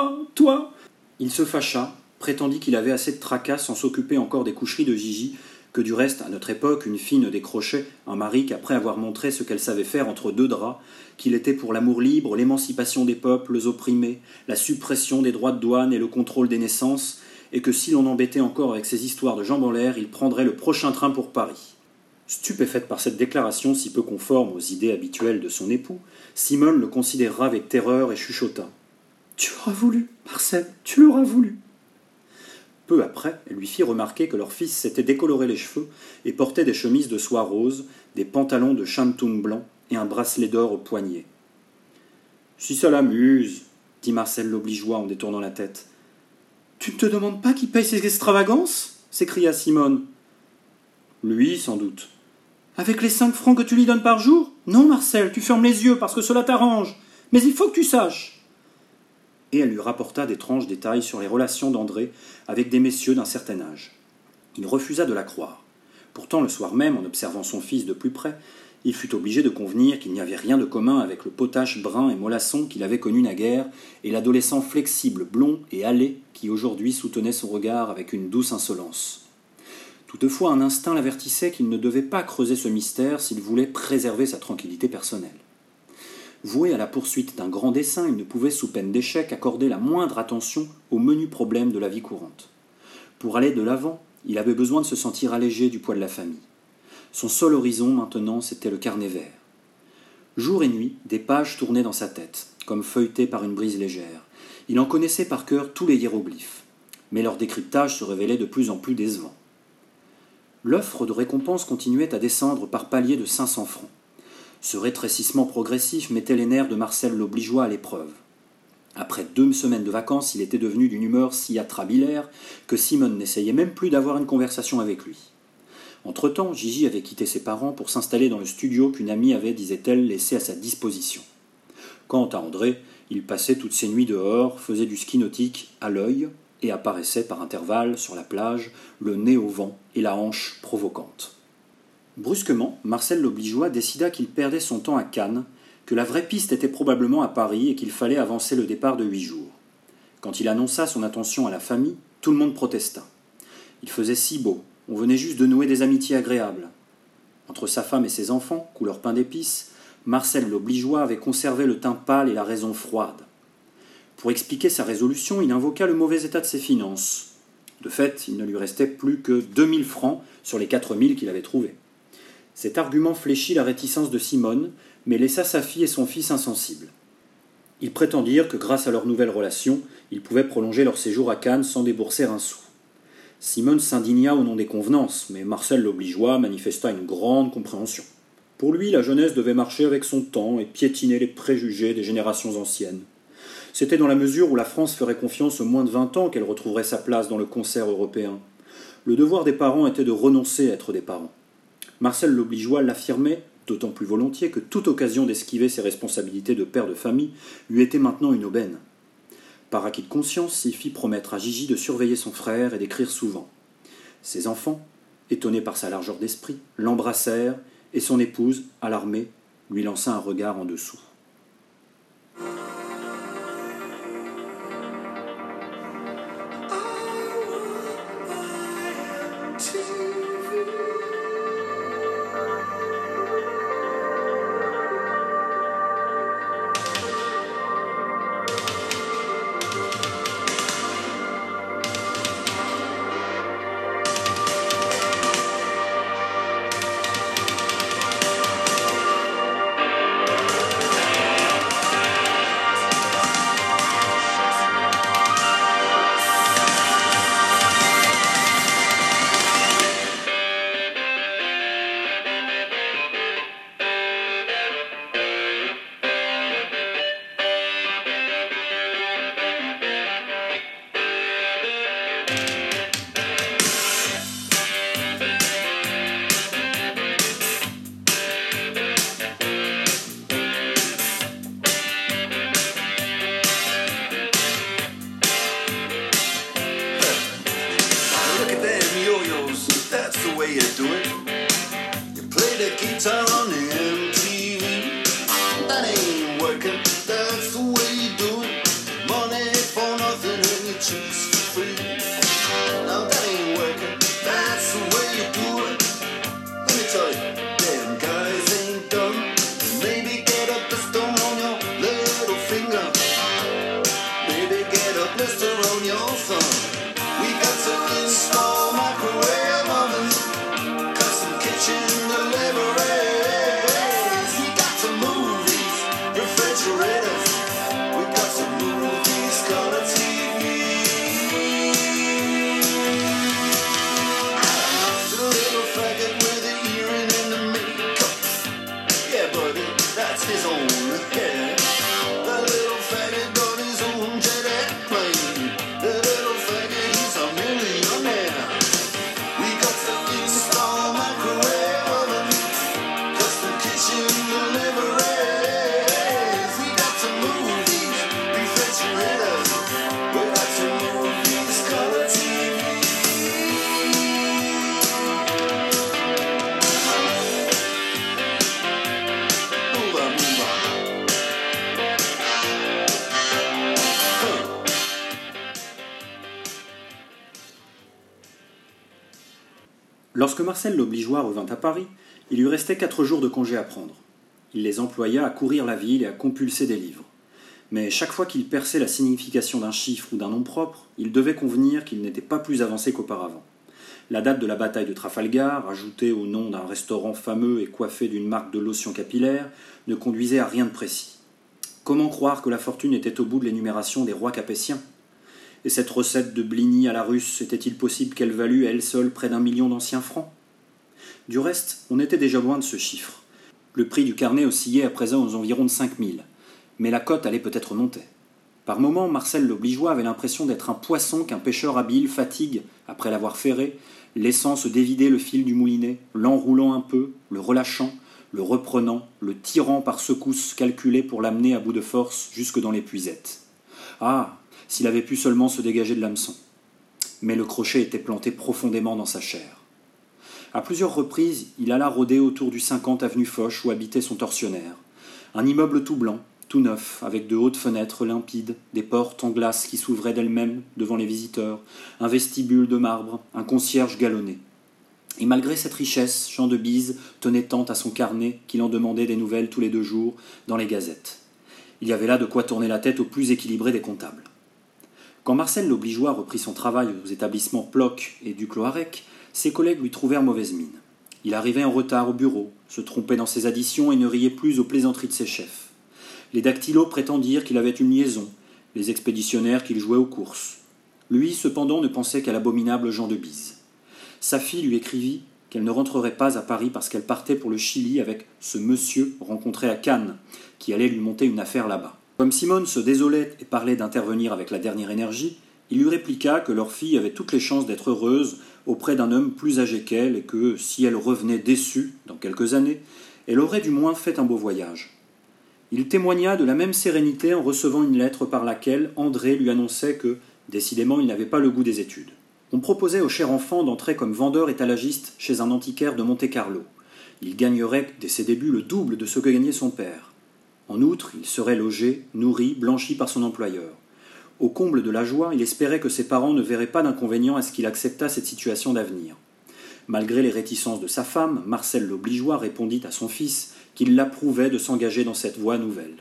Il se fâcha, prétendit qu'il avait assez de tracas sans s'occuper encore des coucheries de Gigi, que du reste, à notre époque, une fille ne décrochait un mari qu'après avoir montré ce qu'elle savait faire entre 2 draps, qu'il était pour l'amour libre, l'émancipation des peuples opprimés, la suppression des droits de douane et le contrôle des naissances, et que si l'on embêtait encore avec ces histoires de jambes en l'air, il prendrait le prochain train pour Paris. Stupéfaite par cette déclaration si peu conforme aux idées habituelles de son époux, Simone le considéra avec terreur et chuchota. « Tu l'auras voulu, Marcel, tu l'auras voulu !» Peu après, elle lui fit remarquer que leur fils s'était décoloré les cheveux et portait des chemises de soie rose, des pantalons de shantung blanc et un bracelet d'or au poignet. « Si ça l'amuse, » dit Marcel l'Obligeois en détournant la tête. « Tu ne te demandes pas qui paye ces extravagances ?» s'écria Simone. « Lui, sans doute. »« Avec les 5 francs que tu lui donnes par jour ? Non, Marcel, tu fermes les yeux parce que cela t'arrange. Mais il faut que tu saches. » Et elle lui rapporta d'étranges détails sur les relations d'André avec des messieurs d'un certain âge. Il refusa de la croire. Pourtant, le soir même, en observant son fils de plus près, il fut obligé de convenir qu'il n'y avait rien de commun avec le potache brun et mollasson qu'il avait connu naguère et l'adolescent flexible, blond et hâlé qui aujourd'hui soutenait son regard avec une douce insolence. Toutefois, un instinct l'avertissait qu'il ne devait pas creuser ce mystère s'il voulait préserver sa tranquillité personnelle. Voué à la poursuite d'un grand dessein, il ne pouvait, sous peine d'échec, accorder la moindre attention aux menus problèmes de la vie courante. Pour aller de l'avant, il avait besoin de se sentir allégé du poids de la famille. Son seul horizon, maintenant, c'était le carnet vert. Jour et nuit, des pages tournaient dans sa tête, comme feuilletées par une brise légère. Il en connaissait par cœur tous les hiéroglyphes, mais leur décryptage se révélait de plus en plus décevant. L'offre de récompense continuait à descendre par paliers de 500 francs. Ce rétrécissement progressif mettait les nerfs de Marcel l'Obligeois à l'épreuve. Après 2 semaines de vacances, il était devenu d'une humeur si atrabilaire que Simone n'essayait même plus d'avoir une conversation avec lui. Entre-temps, Gigi avait quitté ses parents pour s'installer dans le studio qu'une amie avait, disait-elle, laissé à sa disposition. Quant à André, il passait toutes ses nuits dehors, faisait du ski nautique à l'œil et apparaissait par intervalles sur la plage, le nez au vent et la hanche provocante. Brusquement, Marcel l'Obligeois décida qu'il perdait son temps à Cannes, que la vraie piste était probablement à Paris et qu'il fallait avancer le départ de 8 jours. Quand il annonça son intention à la famille, tout le monde protesta. Il faisait si beau, on venait juste de nouer des amitiés agréables. Entre sa femme et ses enfants, couleur pain d'épices, Marcel l'Obligeois avait conservé le teint pâle et la raison froide. Pour expliquer sa résolution, il invoqua le mauvais état de ses finances. De fait, il ne lui restait plus que 2000 francs sur les 4000 qu'il avait trouvés. Cet argument fléchit la réticence de Simone, mais laissa sa fille et son fils insensibles. Ils prétendirent que grâce à leur nouvelle relation, ils pouvaient prolonger leur séjour à Cannes sans débourser un sou. Simone s'indigna au nom des convenances, mais Marcel l'Obligeois manifesta une grande compréhension. Pour lui, la jeunesse devait marcher avec son temps et piétiner les préjugés des générations anciennes. C'était dans la mesure où la France ferait confiance aux moins de 20 ans qu'elle retrouverait sa place dans le concert européen. Le devoir des parents était de renoncer à être des parents. Marcel l'Obligeois l'affirmait, d'autant plus volontiers que toute occasion d'esquiver ses responsabilités de père de famille lui était maintenant une aubaine. Par acquis de conscience, il fit promettre à Gigi de surveiller son frère et d'écrire souvent. Ses enfants, étonnés par sa largeur d'esprit, l'embrassèrent et son épouse, alarmée, lui lança un regard en dessous. Lorsque Marcel l'Obligeois revint à Paris, il lui restait 4 jours de congé à prendre. Il les employa à courir la ville et à compulser des livres. Mais chaque fois qu'il perçait la signification d'un chiffre ou d'un nom propre, il devait convenir qu'il n'était pas plus avancé qu'auparavant. La date de la bataille de Trafalgar, ajoutée au nom d'un restaurant fameux et coiffé d'une marque de lotion capillaire, ne conduisait à rien de précis. Comment croire que la fortune était au bout de l'énumération des rois capétiens ? Et cette recette de blini à la russe, était-il possible qu'elle valût à elle seule près d'1 million d'anciens francs ? Du reste, on était déjà loin de ce chiffre. Le prix du carnet oscillait à présent aux environs de 5000, mais la cote allait peut-être monter. Par moments, Marcel l'Obligeois avait l'impression d'être un poisson qu'un pêcheur habile fatigue après l'avoir ferré, laissant se dévider le fil du moulinet, l'enroulant un peu, le relâchant, le reprenant, le tirant par secousses calculées pour l'amener à bout de force jusque dans l'épuisette. Ah, s'il avait pu seulement se dégager de l'hameçon. Mais le crochet était planté profondément dans sa chair. À plusieurs reprises, il alla rôder autour du 50 avenue Foch où habitait son tortionnaire. Un immeuble tout blanc, tout neuf, avec de hautes fenêtres limpides, des portes en glace qui s'ouvraient d'elles-mêmes devant les visiteurs, un vestibule de marbre, un concierge galonné. Et malgré cette richesse, Jean de Bise tenait tant à son carnet qu'il en demandait des nouvelles tous les 2 jours dans les gazettes. Il y avait là de quoi tourner la tête au plus équilibré des comptables. Quand Marcel l'Obligeois reprit son travail aux établissements Plock et Ducloarec, ses collègues lui trouvèrent mauvaise mine. Il arrivait en retard au bureau, se trompait dans ses additions et ne riait plus aux plaisanteries de ses chefs. Les dactylos prétendirent qu'il avait une liaison, les expéditionnaires qu'il jouait aux courses. Lui, cependant, ne pensait qu'à l'abominable Jean de Bise. Sa fille lui écrivit qu'elle ne rentrerait pas à Paris parce qu'elle partait pour le Chili avec ce monsieur rencontré à Cannes, qui allait lui monter une affaire là-bas. Comme Simone se désolait et parlait d'intervenir avec la dernière énergie, il lui répliqua que leur fille avait toutes les chances d'être heureuse auprès d'un homme plus âgé qu'elle et que, si elle revenait déçue dans quelques années, elle aurait du moins fait un beau voyage. Il témoigna de la même sérénité en recevant une lettre par laquelle André lui annonçait que, décidément, il n'avait pas le goût des études. On proposait au cher enfant d'entrer comme vendeur étalagiste chez un antiquaire de Monte-Carlo. Il gagnerait, dès ses débuts, le double de ce que gagnait son père. En outre, il serait logé, nourri, blanchi par son employeur. Au comble de la joie, il espérait que ses parents ne verraient pas d'inconvénient à ce qu'il acceptât cette situation d'avenir. Malgré les réticences de sa femme, Marcel l'Obligeois répondit à son fils qu'il l'approuvait de s'engager dans cette voie nouvelle.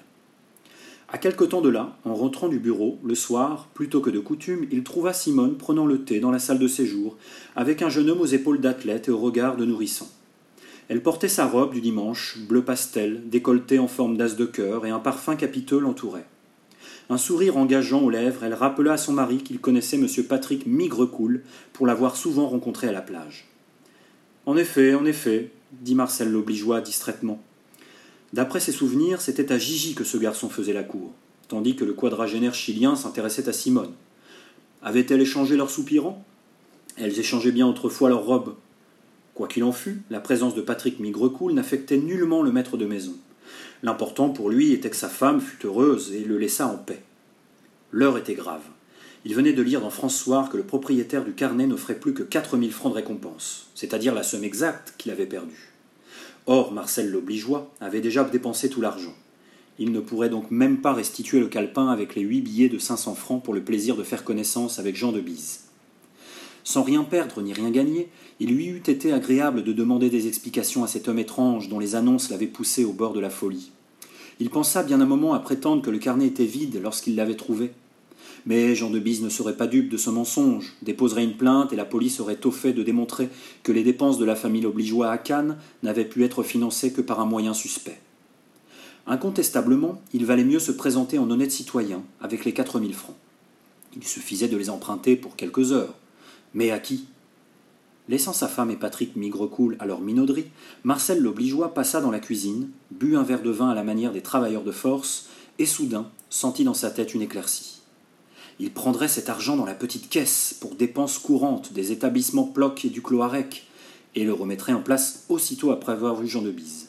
À quelque temps de là, en rentrant du bureau, le soir, plutôt que de coutume, il trouva Simone prenant le thé dans la salle de séjour, avec un jeune homme aux épaules d'athlète et au regard de nourrisson. Elle portait sa robe du dimanche, bleu pastel, décolletée en forme d'as de cœur, et un parfum capiteux l'entourait. Un sourire engageant aux lèvres, elle rappela à son mari qu'il connaissait M. Patrick Migrecoul pour l'avoir souvent rencontré à la plage. « En effet, dit Marcel l'Obligeois distraitement. D'après ses souvenirs, c'était à Gigi que ce garçon faisait la cour, tandis que le quadragénaire chilien s'intéressait à Simone. Avaient-elles échangé leurs soupirants? Elles échangeaient bien autrefois leurs robes. Quoi qu'il en fût, la présence de Patrick Migrecoul n'affectait nullement le maître de maison. L'important pour lui était que sa femme fût heureuse et le laissât en paix. L'heure était grave. Il venait de lire dans François que le propriétaire du carnet n'offrait plus que 4000 francs de récompense, c'est-à-dire la somme exacte qu'il avait perdue. Or, Marcel l'Obligeois avait déjà dépensé tout l'argent. Il ne pourrait donc même pas restituer le calepin avec les 8 billets de 500 francs pour le plaisir de faire connaissance avec Jean de Bise. Sans rien perdre ni rien gagner, il lui eût été agréable de demander des explications à cet homme étrange dont les annonces l'avaient poussé au bord de la folie. Il pensa bien un moment à prétendre que le carnet était vide lorsqu'il l'avait trouvé. Mais Jean de Bise ne serait pas dupe de ce mensonge, déposerait une plainte et la police aurait au fait de démontrer que les dépenses de la famille l'Obligeois à Cannes n'avaient pu être financées que par un moyen suspect. Incontestablement, il valait mieux se présenter en honnête citoyen avec les 4000 francs. Il suffisait de les emprunter pour quelques heures. Mais à qui? Laissant sa femme et Patrick Migrecoul à leur minauderie, Marcel l'Obligeois passa dans la cuisine, but un verre de vin à la manière des travailleurs de force, et soudain sentit dans sa tête une éclaircie. Il prendrait cet argent dans la petite caisse pour dépenses courantes des établissements Plock et Ducloarec, et le remettrait en place aussitôt après avoir vu Jean de Bise.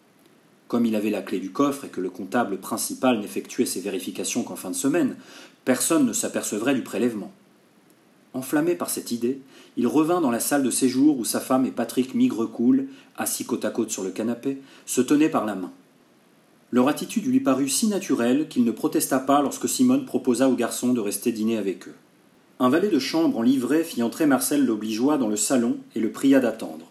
Comme il avait la clé du coffre et que le comptable principal n'effectuait ses vérifications qu'en fin de semaine, personne ne s'apercevrait du prélèvement. Enflammé par cette idée, il revint dans la salle de séjour où sa femme et Patrick Migrecoul, assis côte à côte sur le canapé, se tenaient par la main. Leur attitude lui parut si naturelle qu'il ne protesta pas lorsque Simone proposa aux garçons de rester dîner avec eux. Un valet de chambre en livrée fit entrer Marcel l'Obligeois dans le salon et le pria d'attendre.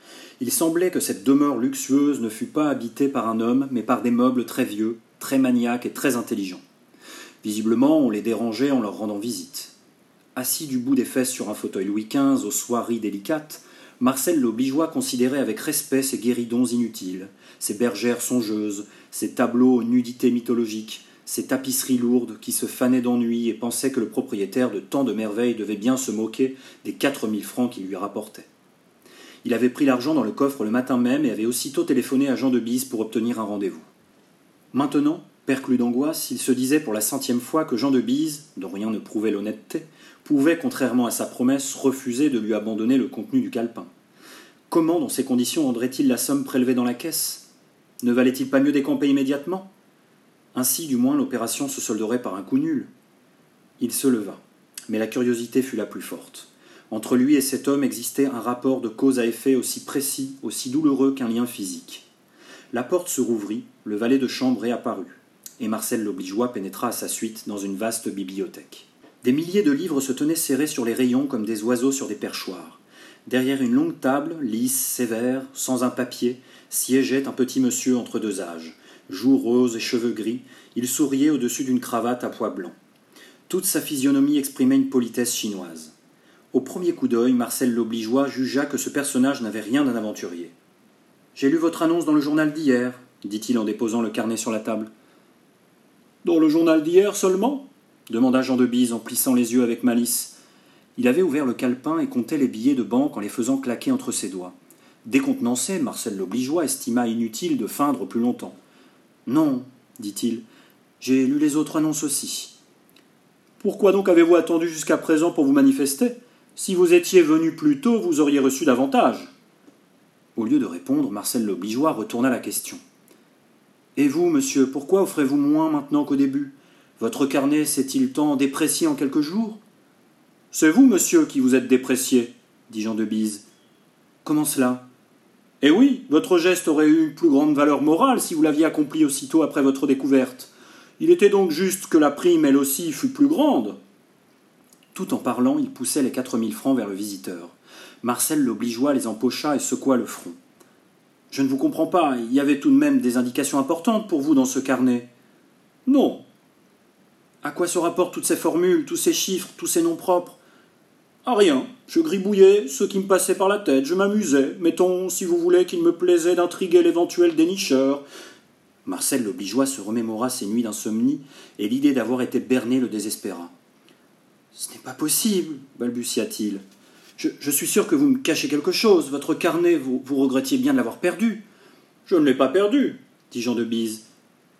Il semblait que cette demeure luxueuse ne fût pas habitée par un homme, mais par des meubles très vieux, très maniaques et très intelligents. Visiblement, on les dérangeait en leur rendant visite. Assis du bout des fesses sur un fauteuil Louis XV aux soieries délicates, Marcel l'Obligeois considérait avec respect ces guéridons inutiles, ces bergères songeuses, ces tableaux aux nudités mythologiques, ces tapisseries lourdes qui se fanaient d'ennui et pensait que le propriétaire de tant de merveilles devait bien se moquer des 4000 francs qu'il lui rapportait. Il avait pris l'argent dans le coffre le matin même et avait aussitôt téléphoné à Jean de Bise pour obtenir un rendez-vous. Maintenant, perclus d'angoisse, il se disait pour la 100e fois que Jean de Bise, dont rien ne prouvait l'honnêteté, pouvait, contrairement à sa promesse, refuser de lui abandonner le contenu du calepin. Comment, dans ces conditions, rendrait-il la somme prélevée dans la caisse? Ne valait-il pas mieux décamper immédiatement? Ainsi, du moins, l'opération se solderait par un coup nul. Il se leva, mais la curiosité fut la plus forte. Entre lui et cet homme existait un rapport de cause à effet aussi précis, aussi douloureux qu'un lien physique. La porte se rouvrit, le valet de chambre réapparut. et Marcel l'Obligeois pénétra à sa suite dans une vaste bibliothèque. Des milliers de livres se tenaient serrés sur les rayons comme des oiseaux sur des perchoirs. Derrière une longue table, lisse, sévère, sans un papier, siégeait un petit monsieur entre deux âges. Joues roses et cheveux gris, il souriait au-dessus d'une cravate à pois blancs. Toute sa physionomie exprimait une politesse chinoise. Au premier coup d'œil, Marcel l'Obligeois jugea que ce personnage n'avait rien d'un aventurier. « J'ai lu votre annonce dans le journal d'hier, » dit-il en déposant le carnet sur la table. « Dans le journal d'hier seulement ?» demanda Jean de Bise en plissant les yeux avec malice. Il avait ouvert le calepin et comptait les billets de banque en les faisant claquer entre ses doigts. Décontenancé, Marcel l'Obligeois estima inutile de feindre plus longtemps. « Non, dit-il, j'ai lu les autres annonces aussi. »« Pourquoi donc avez-vous attendu jusqu'à présent pour vous manifester ? Si vous étiez venu plus tôt, vous auriez reçu davantage. » Au lieu de répondre, Marcel l'Obligeois retourna la question. « Et vous, monsieur, pourquoi offrez-vous moins maintenant qu'au début ? Votre carnet s'est-il tant déprécié en quelques jours ?»« C'est vous, monsieur, qui vous êtes déprécié, » dit Jean de Bise. « Comment cela ? » « Eh oui, votre geste aurait eu une plus grande valeur morale si vous l'aviez accompli aussitôt après votre découverte. Il était donc juste que la prime, elle aussi, fût plus grande. » Tout en parlant, il poussait les 4000 francs vers le visiteur. Marcel l'Obligeois les empocha et secoua le front. « Je ne vous comprends pas, il y avait tout de même des indications importantes pour vous dans ce carnet. »« Non. »« À quoi se rapportent toutes ces formules, tous ces chiffres, tous ces noms propres ? » ?»« À rien. Je gribouillais ce qui me passait par la tête, je m'amusais. Mettons, si vous voulez, qu'il me plaisait d'intriguer l'éventuel dénicheur. » Marcel l'Obligeois se remémora ses nuits d'insomnie, et l'idée d'avoir été berné le désespéra. « Ce n'est pas possible, balbutia-t-il. Je suis sûr que vous me cachez quelque chose. Votre carnet, vous regrettiez bien de l'avoir perdu. »« Je ne l'ai pas perdu, dit Jean de Bise. »« Quoi ?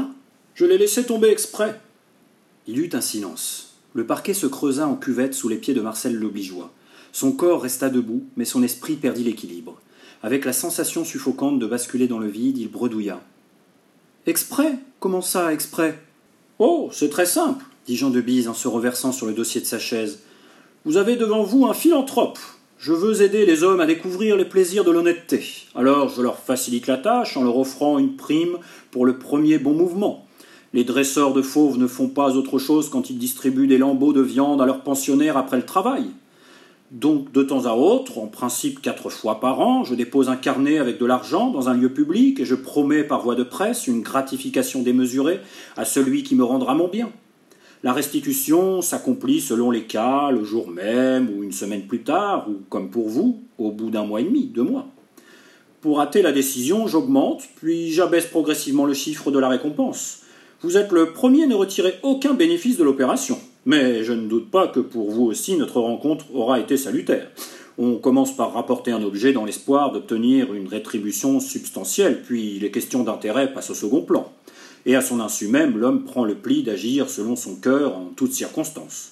Je l'ai laissé tomber exprès. » Il y eut un silence. Le parquet se creusa en cuvette sous les pieds de Marcel l'Obligeois. Son corps resta debout, mais son esprit perdit l'équilibre. Avec la sensation suffocante de basculer dans le vide, il bredouilla. « Exprès ? Comment ça, exprès ? » ?»« Oh, c'est très simple, dit Jean de Bise en se reversant sur le dossier de sa chaise. « Vous avez devant vous un philanthrope. Je veux aider les hommes à découvrir les plaisirs de l'honnêteté. Alors je leur facilite la tâche en leur offrant une prime pour le premier bon mouvement. Les dresseurs de fauves ne font pas autre chose quand ils distribuent des lambeaux de viande à leurs pensionnaires après le travail. Donc, de temps à autre, en principe 4 fois par an, je dépose un carnet avec de l'argent dans un lieu public et je promets par voie de presse une gratification démesurée à celui qui me rendra mon bien. La restitution s'accomplit selon les cas, le jour même ou une semaine plus tard, ou comme pour vous, au bout d'1 mois et demi, 2 mois. Pour hâter la décision, j'augmente, puis j'abaisse progressivement le chiffre de la récompense. Vous êtes le premier à ne retirer aucun bénéfice de l'opération. Mais je ne doute pas que pour vous aussi notre rencontre aura été salutaire. On commence par rapporter un objet dans l'espoir d'obtenir une rétribution substantielle, puis les questions d'intérêt passent au second plan. Et à son insu même, l'homme prend le pli d'agir selon son cœur en toutes circonstances.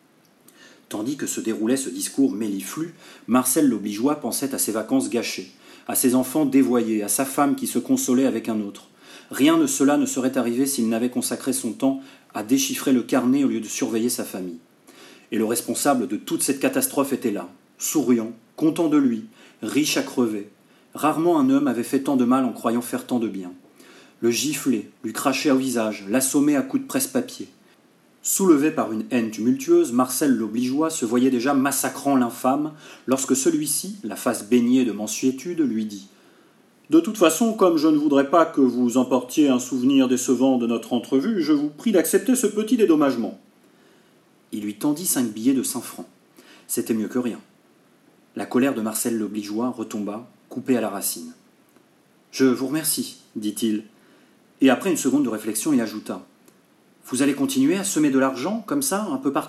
Tandis que se déroulait ce discours méliflu, Marcel l'Obligeois pensait à ses vacances gâchées, à ses enfants dévoyés, à sa femme qui se consolait avec un autre. Rien de cela ne serait arrivé s'il n'avait consacré son temps à déchiffrer le carnet au lieu de surveiller sa famille. Et le responsable de toute cette catastrophe était là, souriant, content de lui, riche à crever. Rarement un homme avait fait tant de mal en croyant faire tant de bien. Le gifler, lui cracher au visage, l'assommer à coups de presse-papier. Soulevé par une haine tumultueuse, Marcel l'Obligeois se voyait déjà massacrant l'infâme lorsque celui-ci, la face baignée de mansuétude, lui dit « De toute façon, comme je ne voudrais pas que vous emportiez un souvenir décevant de notre entrevue, je vous prie d'accepter ce petit dédommagement. » Il lui tendit 5 billets de 100 francs. C'était mieux que rien. La colère de Marcel l'Obligeois retomba, coupée à la racine. « Je vous remercie, dit-il. Et après une seconde de réflexion, il ajouta. « Vous allez continuer à semer de l'argent, comme ça, un peu partout ?»«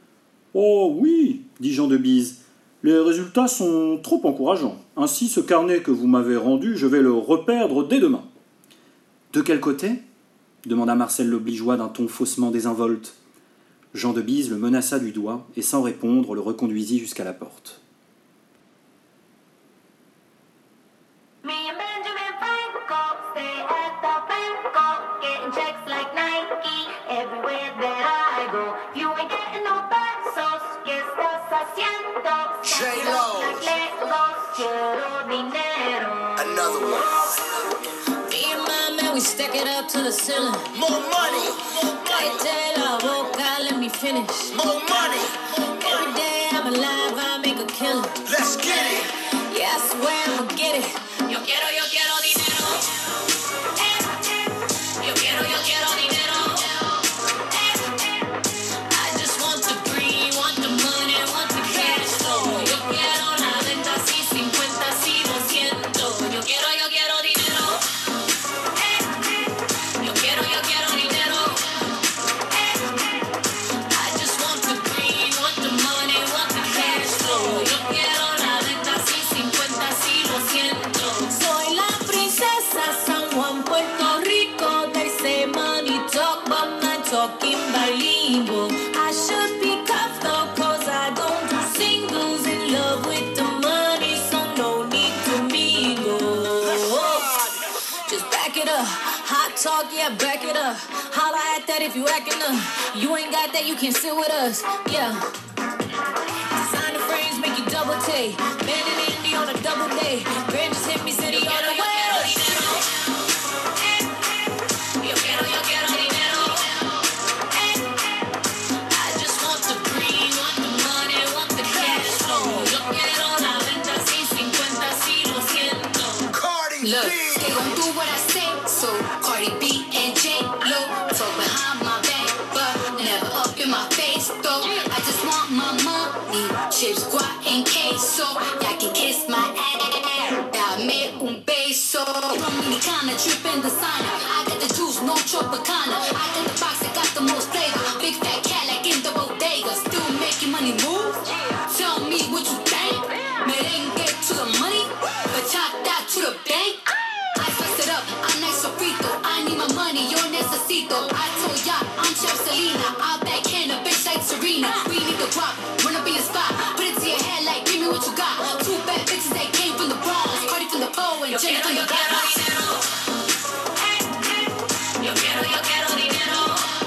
Oh oui, dit Jean de Bise. Les résultats sont trop encourageants. Ainsi, ce carnet que vous m'avez rendu, je vais le reperdre dès demain. »« De quel côté ?» demanda Marcel l'Obligeois d'un ton faussement désinvolte. Jean de Bise le menaça du doigt et sans répondre le reconduisit jusqu'à la porte. Another one. Me and my man, we we stack it up to the ceiling. More money, more money. Cállate la boca, let me finish. More money. Every day I'm alive, I make a killing. Let's get it. Yeah, I swear I'ma get it. Yo quiero dinero. Yo quiero dinero. I just want the green, want the money, want the cash flow. Yo quiero la venta, sí, 50, sí, 200. Yo quiero dinero. Yo quiero dinero. I just want the green, want the money, want the cash flow. Yo quiero la venta, sí, 50, sí, 200. Soy la princesa San Juan, Puerto Rico. They say money talk, but I'm not talking bilingual. I should be cuffed though, cause I don't do singles. In love with the money, so no need to mingle. Just back it up. Hot talk, yeah, back it up. Holla at that if you acting up. You ain't got that, you can sit with us. Yeah. Design the frames, make you double take. Man in Indy on a double day. Grand just hit me, city on the way. Yo quiero dinero. I just want the green, want the money, want the cash flow. Yo quiero la venta, sí, 50, sí, 200. Cardi Look, B. they gon' do what I say, so Cardi B and J-Lo talk behind my back, but never up in my face, though. I just want my money, chips, guac, and queso. Y'all can kiss my ass, dame un beso. Dominicana, trippin' designer. I got the juice, no Tropicana. I got the box that got the most flavor. Big fat cat like in the bodega. Still making money move? Tell me what you think. Merengue to the money, bachata to the bank. I spice it up, I'm nice sofrito. I need my money, yo necesito. I told ya, I'm Chef Selena. I'll backhand a bitch like Serena. We need the drop, run up in your spot. Put it to your head like, give me what you got. Two bad bitches that came from the Bronx. Cardi from the pole and Jenny from the Bronx. Yo quiero dinero.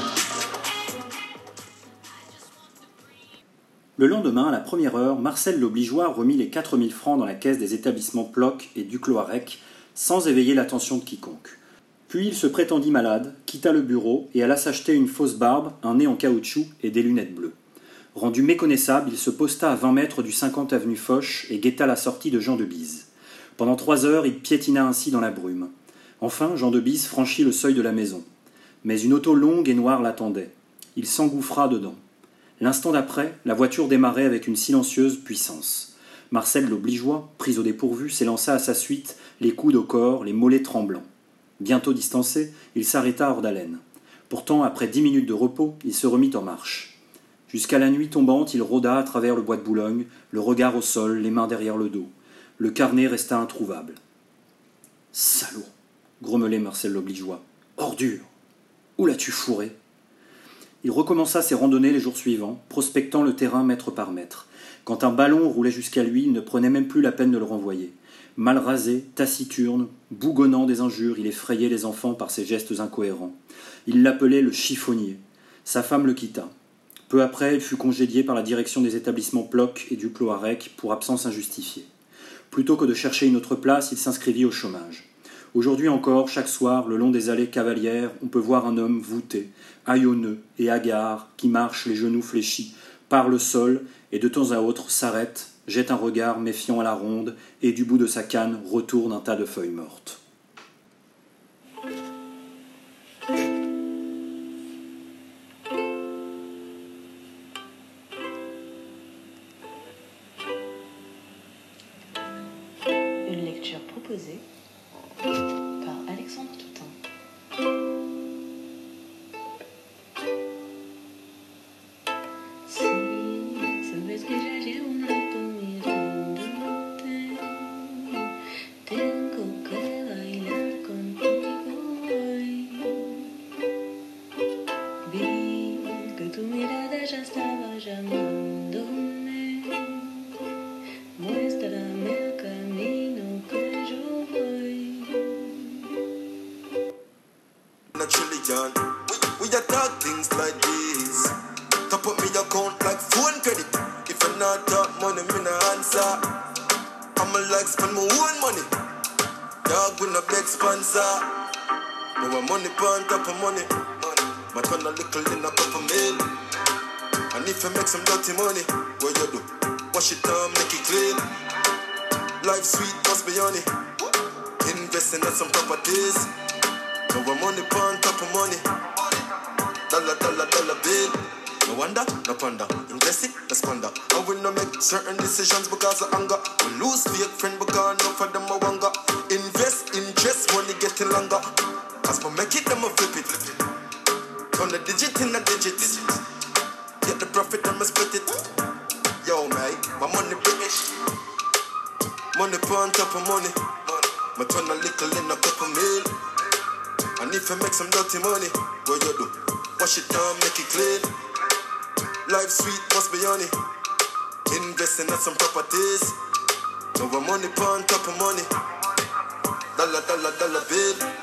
Le lendemain, à la première heure, Marcel l'Obligeois remit les 4000 francs dans la caisse des établissements Ploc et Duclos-Arec, sans éveiller l'attention de quiconque. Puis il se prétendit malade, quitta le bureau et alla s'acheter une fausse barbe, un nez en caoutchouc et des lunettes bleues. Rendu méconnaissable, il se posta à 20 mètres du 50 avenue Foch et guetta la sortie de Jean de Bise. Pendant 3 heures, il piétina ainsi dans la brume. Enfin, Jean de Bise franchit le seuil de la maison. Mais une auto longue et noire l'attendait. Il s'engouffra dedans. L'instant d'après, la voiture démarrait avec une silencieuse puissance. Marcel l'Obligeois, pris au dépourvu, s'élança à sa suite, les coudes au corps, les mollets tremblants. Bientôt distancé, il s'arrêta hors d'haleine. Pourtant, après 10 minutes de repos, il se remit en marche. Jusqu'à la nuit tombante, il rôda à travers le bois de Boulogne, le regard au sol, les mains derrière le dos. Le carnet resta introuvable. « Salaud !» grommelait Marcel l'Obligeois. « Ordure ! Où l'as-tu fourré ?» Il recommença ses randonnées les jours suivants, prospectant le terrain mètre par mètre. Quand un ballon roulait jusqu'à lui, il ne prenait même plus la peine de le renvoyer. Mal rasé, taciturne, bougonnant des injures, il effrayait les enfants par ses gestes incohérents. Il l'appelait le chiffonnier. Sa femme le quitta. Peu après, il fut congédié par la direction des établissements Ploc et Duclos-Arec pour absence injustifiée. Plutôt que de chercher une autre place, il s'inscrivit au chômage. Aujourd'hui encore, chaque soir, le long des allées cavalières, on peut voir un homme voûté, haillonneux et hagard, qui marche les genoux fléchis, par le sol et de temps à autre s'arrête, jette un regard méfiant à la ronde et du bout de sa canne retourne un tas de feuilles mortes. Une lecture proposée par Alexandre Toutain. Si sabes que ya llevo un rato mirándote, tengo que bailar contigo hoy. Vi que tu mirada ya estaba llamándome. Muéstrame el camino que yo voy. Naturally, John. We a talk things like this. Top up me account like phone credit. If I not talk money, me no answer. I'ma like spend my own money. Dog with no big sponsor. Now I'm money on top of money. My turn a little in a couple mil. And if you make some dirty money, what you do? Wash it down, make it clean. Life sweet, must be honey. Investing in some properties. Now I'm money on top of money. Dollar, dollar, dollar bill. No wonder, no ponder. Invest it, no squander. I will not make certain decisions because of anger. We lose fake friend because enough of them I wanga. Invest, interest, money getting longer. As for make it, them a flip it. Turn the digit in a digit. Get the profit, them a split it. Yo, mate, my money British. Money on top of money. My turn a little in a couple mil. And if you make some dirty money, what you do? Wash it down, make it clean. Life sweet, must be honey. Investing in some properties. Now money on top of money. Dollar, dollar, dollar bill.